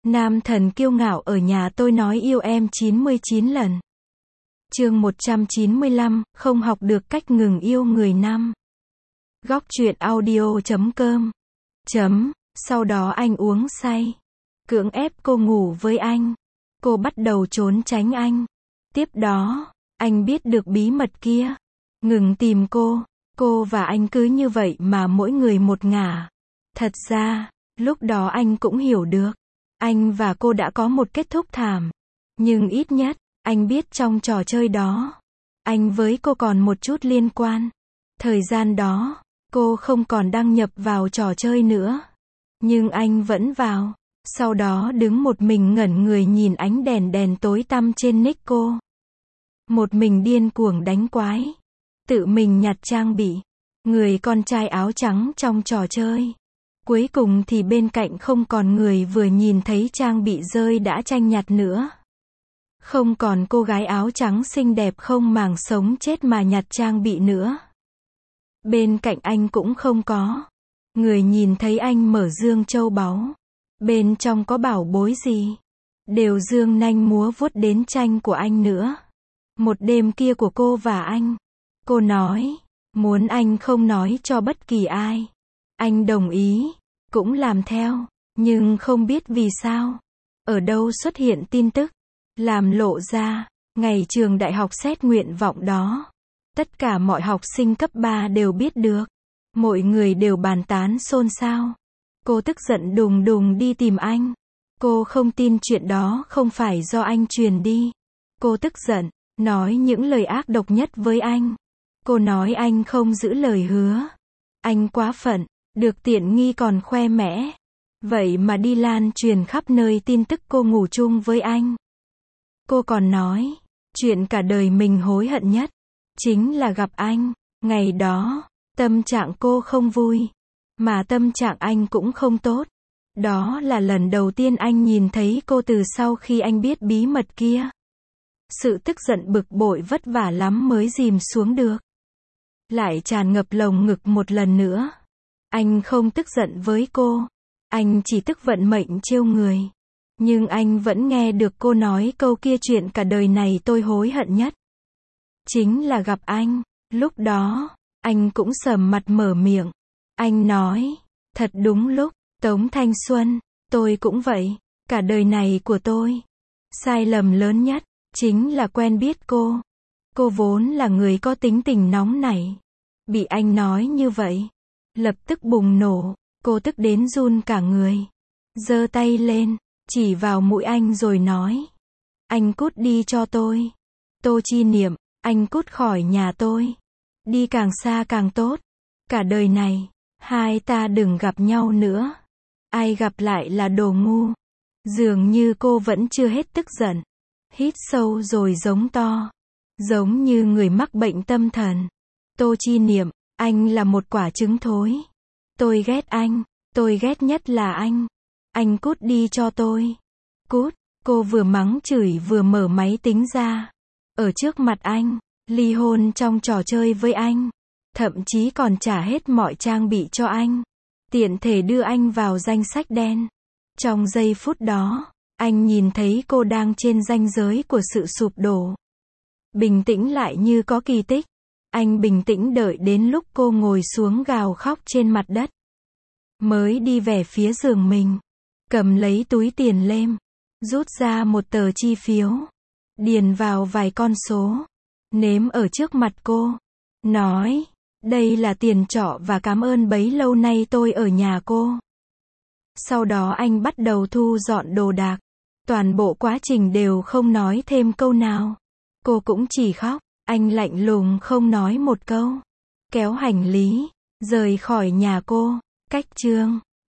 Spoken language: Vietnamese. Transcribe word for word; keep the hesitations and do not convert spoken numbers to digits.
Nam thần kiêu ngạo ở nhà tôi nói yêu em chín mươi chín lần. Chương một trăm chín mươi lăm, không học được cách ngừng yêu người năm. Góc truyện audio chấm com. Chấm, sau đó anh uống say. Cưỡng ép cô ngủ với anh. Cô bắt đầu trốn tránh anh. Tiếp đó, anh biết được bí mật kia. Ngừng tìm cô. Cô và anh cứ như vậy mà mỗi người một ngả. Thật ra, lúc đó anh cũng hiểu được. Anh và cô đã có một kết thúc thảm. Nhưng ít nhất, anh biết trong trò chơi đó, anh với cô còn một chút liên quan. Thời gian đó, cô không còn đăng nhập vào trò chơi nữa. Nhưng anh vẫn vào. Sau đó đứng một mình ngẩn người nhìn ánh đèn đèn tối tăm trên nick cô. Một mình điên cuồng đánh quái. Tự mình nhặt trang bị. Người con trai áo trắng trong trò chơi. Cuối cùng thì bên cạnh không còn người vừa nhìn thấy trang bị rơi đã tranh nhặt nữa. Không còn cô gái áo trắng xinh đẹp không màng sống chết mà nhặt trang bị nữa. Bên cạnh anh cũng không có. Người nhìn thấy anh mở dương châu báu. Bên trong có bảo bối gì. Đều dương nanh múa vuốt đến tranh của anh nữa. Một đêm kia của cô và anh. Cô nói, muốn anh không nói cho bất kỳ ai. Anh đồng ý, cũng làm theo, nhưng không biết vì sao. Ở đâu xuất hiện tin tức, làm lộ ra, ngày trường đại học xét nguyện vọng đó. Tất cả mọi học sinh cấp ba đều biết được. Mọi người đều bàn tán xôn xao. Cô tức giận đùng đùng đi tìm anh. Cô không tin chuyện đó không phải do anh truyền đi. Cô tức giận, nói những lời ác độc nhất với anh. Cô nói anh không giữ lời hứa. Anh quá phận, được tiện nghi còn khoe mẽ. Vậy mà đi lan truyền khắp nơi tin tức cô ngủ chung với anh. Cô còn nói, chuyện cả đời mình hối hận nhất, chính là gặp anh. Ngày đó, tâm trạng cô không vui. Mà tâm trạng anh cũng không tốt. Đó là lần đầu tiên anh nhìn thấy cô từ sau khi anh biết bí mật kia. Sự tức giận bực bội vất vả lắm mới dìm xuống được. Lại tràn ngập lồng ngực một lần nữa. Anh không tức giận với cô. Anh chỉ tức vận mệnh trêu người. Nhưng anh vẫn nghe được cô nói câu kia chuyện cả đời này tôi hối hận nhất. Chính là gặp anh. Lúc đó, anh cũng sầm mặt mở miệng. Anh nói, thật đúng lúc, Tống Thanh Xuân, tôi cũng vậy. Cả đời này của tôi. Sai lầm lớn nhất, chính là quen biết cô. Cô vốn là người có tính tình nóng nảy. Bị anh nói như vậy. Lập tức bùng nổ. Cô tức đến run cả người. Giơ tay lên. Chỉ vào mũi anh rồi nói. Anh cút đi cho tôi. Tô Chi Niệm, anh cút khỏi nhà tôi. Đi càng xa càng tốt. Cả đời này, hai ta đừng gặp nhau nữa. Ai gặp lại là đồ ngu. Dường như cô vẫn chưa hết tức giận. Hít sâu rồi giống to. Giống như người mắc bệnh tâm thần. Tô Chi Niệm, anh là một quả trứng thối. Tôi ghét anh. Tôi ghét nhất là anh. Anh cút đi cho tôi. Cút. Cô vừa mắng chửi vừa mở máy tính ra. Ở trước mặt anh. Ly hôn trong trò chơi với anh. Thậm chí còn trả hết mọi trang bị cho anh. Tiện thể đưa anh vào danh sách đen. Trong giây phút đó, anh nhìn thấy cô đang trên ranh giới của sự sụp đổ. Bình tĩnh lại như có kỳ tích. Anh bình tĩnh đợi đến lúc cô ngồi xuống gào khóc trên mặt đất. Mới đi về phía giường mình. Cầm lấy túi tiền lêm. Rút ra một tờ chi phiếu. Điền vào vài con số. Nếm ở trước mặt cô. Nói, đây là tiền trọ và cảm ơn bấy lâu nay tôi ở nhà cô. Sau đó anh bắt đầu thu dọn đồ đạc. Toàn bộ quá trình đều không nói thêm câu nào. Cô cũng chỉ khóc. Anh lạnh lùng không nói một câu. Kéo hành lý. Rời khỏi nhà cô. Cách chương.